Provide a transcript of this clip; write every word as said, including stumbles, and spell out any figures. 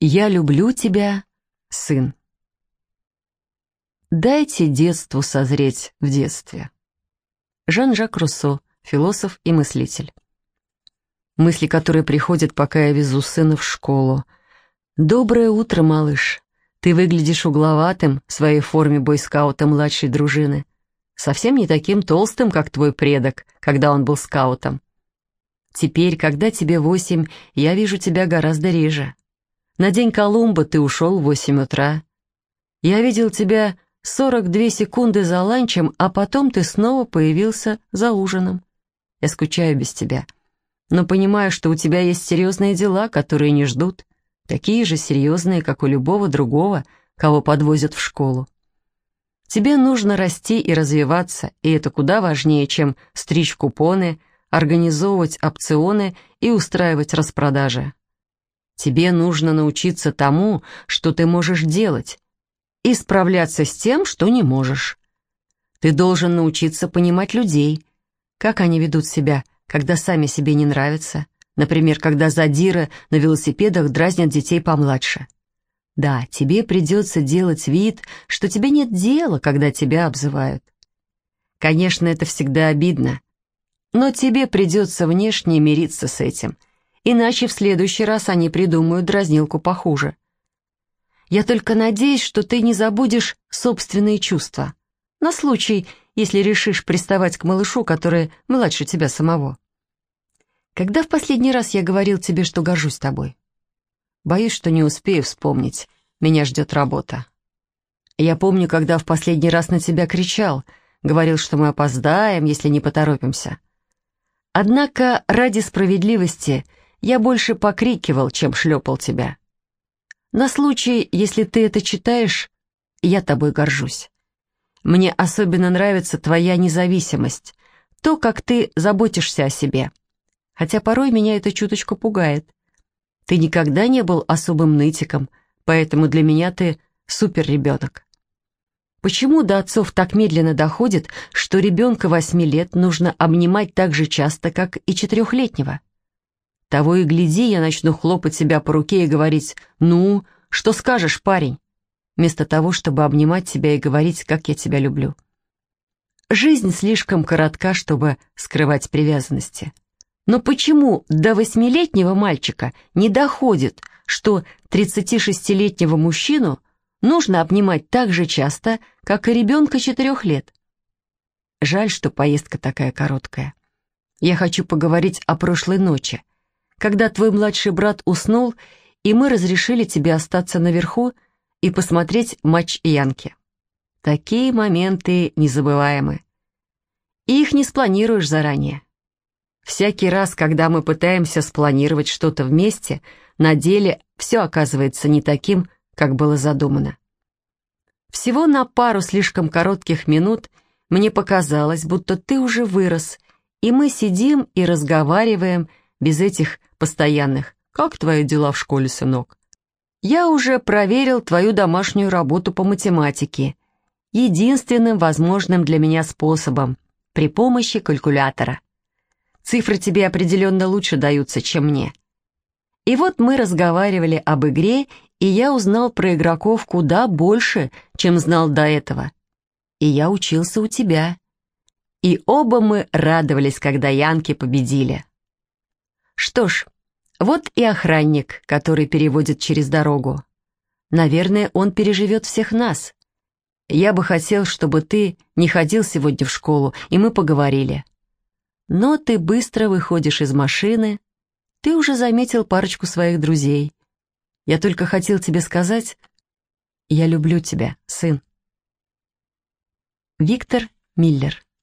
Я люблю тебя, сын. Дайте детству созреть в детстве. Жан-Жак Руссо, философ и мыслитель. Мысли, которые приходят, пока я везу сына в школу. «Доброе утро, малыш. Ты выглядишь угловатым в своей форме бойскаута младшей дружины. Совсем не таким толстым, как твой предок, когда он был скаутом. Теперь, когда тебе восемь, я вижу тебя гораздо реже. На день Колумба ты ушел в восемь утра. Я видел тебя сорок две секунды за ланчем, а потом ты снова появился за ужином. Я скучаю без тебя, но понимаю, что у тебя есть серьезные дела, которые не ждут, такие же серьезные, как у любого другого, кого подвозят в школу. Тебе нужно расти и развиваться, и это куда важнее, чем стричь купоны, организовывать опционы и устраивать распродажи. Тебе нужно научиться тому, что ты можешь делать, и справляться с тем, что не можешь. Ты должен научиться понимать людей, как они ведут себя, когда сами себе не нравятся, например, когда задиры на велосипедах дразнят детей помладше. Да, тебе придется делать вид, что тебе нет дела, когда тебя обзывают. Конечно, это всегда обидно, но тебе придется внешне мириться с этим, иначе в следующий раз они придумают дразнилку похуже. Я только надеюсь, что ты не забудешь собственные чувства, на случай, если решишь приставать к малышу, который младше тебя самого. Когда в последний раз я говорил тебе, что горжусь тобой? Боюсь, что не успею вспомнить. Меня ждет работа. Я помню, когда в последний раз на тебя кричал, говорил, что мы опоздаем, если не поторопимся. Однако, ради справедливости, я больше покрикивал, чем шлепал тебя. На случай, если ты это читаешь, я тобой горжусь. Мне особенно нравится твоя независимость, то, как ты заботишься о себе. Хотя порой меня это чуточку пугает. Ты никогда не был особым нытиком, поэтому для меня ты суперребенок. Почему до отцов так медленно доходит, что ребенка восьми лет нужно обнимать так же часто, как и четырехлетнего? Того и гляди, я начну хлопать себя по руке и говорить: «Ну, что скажешь, парень?» вместо того, чтобы обнимать тебя и говорить, как я тебя люблю. Жизнь слишком коротка, чтобы скрывать привязанности. Но почему до восьмилетнего мальчика не доходит, что тридцатишестилетнего мужчину нужно обнимать так же часто, как и ребенка четырех лет? Жаль, что поездка такая короткая. Я хочу поговорить о прошлой ночи, когда твой младший брат уснул, и мы разрешили тебе остаться наверху и посмотреть матч Янки. Такие моменты незабываемы. И их не спланируешь заранее. Всякий раз, когда мы пытаемся спланировать что-то вместе, на деле все оказывается не таким, как было задумано. Всего на пару слишком коротких минут мне показалось, будто ты уже вырос, и мы сидим и разговариваем без этих постоянных «Как твои дела в школе, сынок?» Я уже проверил твою домашнюю работу по математике, единственным возможным для меня способом, при помощи калькулятора. Цифры тебе определенно лучше даются, чем мне. И вот мы разговаривали об игре, и я узнал про игроков куда больше, чем знал до этого. И я учился у тебя. И оба мы радовались, когда янки победили. Что ж, вот и охранник, который переводит через дорогу. Наверное, он переживет всех нас. Я бы хотел, чтобы ты не ходил сегодня в школу, и мы поговорили. Но ты быстро выходишь из машины, ты уже заметил парочку своих друзей. Я только хотел тебе сказать, я люблю тебя, сын. Виктор Миллер.